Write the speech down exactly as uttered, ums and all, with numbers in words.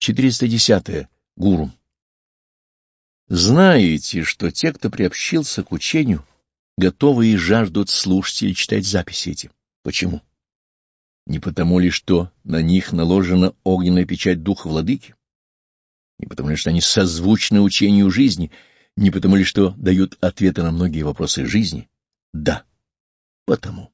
четыреста десятое. Гуру. Знаете, что те, кто приобщился к учению, готовы и жаждут слушать или читать записи эти. Почему? Не потому ли, что на них наложена огненная печать Духа Владыки? Не потому ли, что они созвучны учению жизни? Не потому ли, что дают ответы на многие вопросы жизни? Да, потому.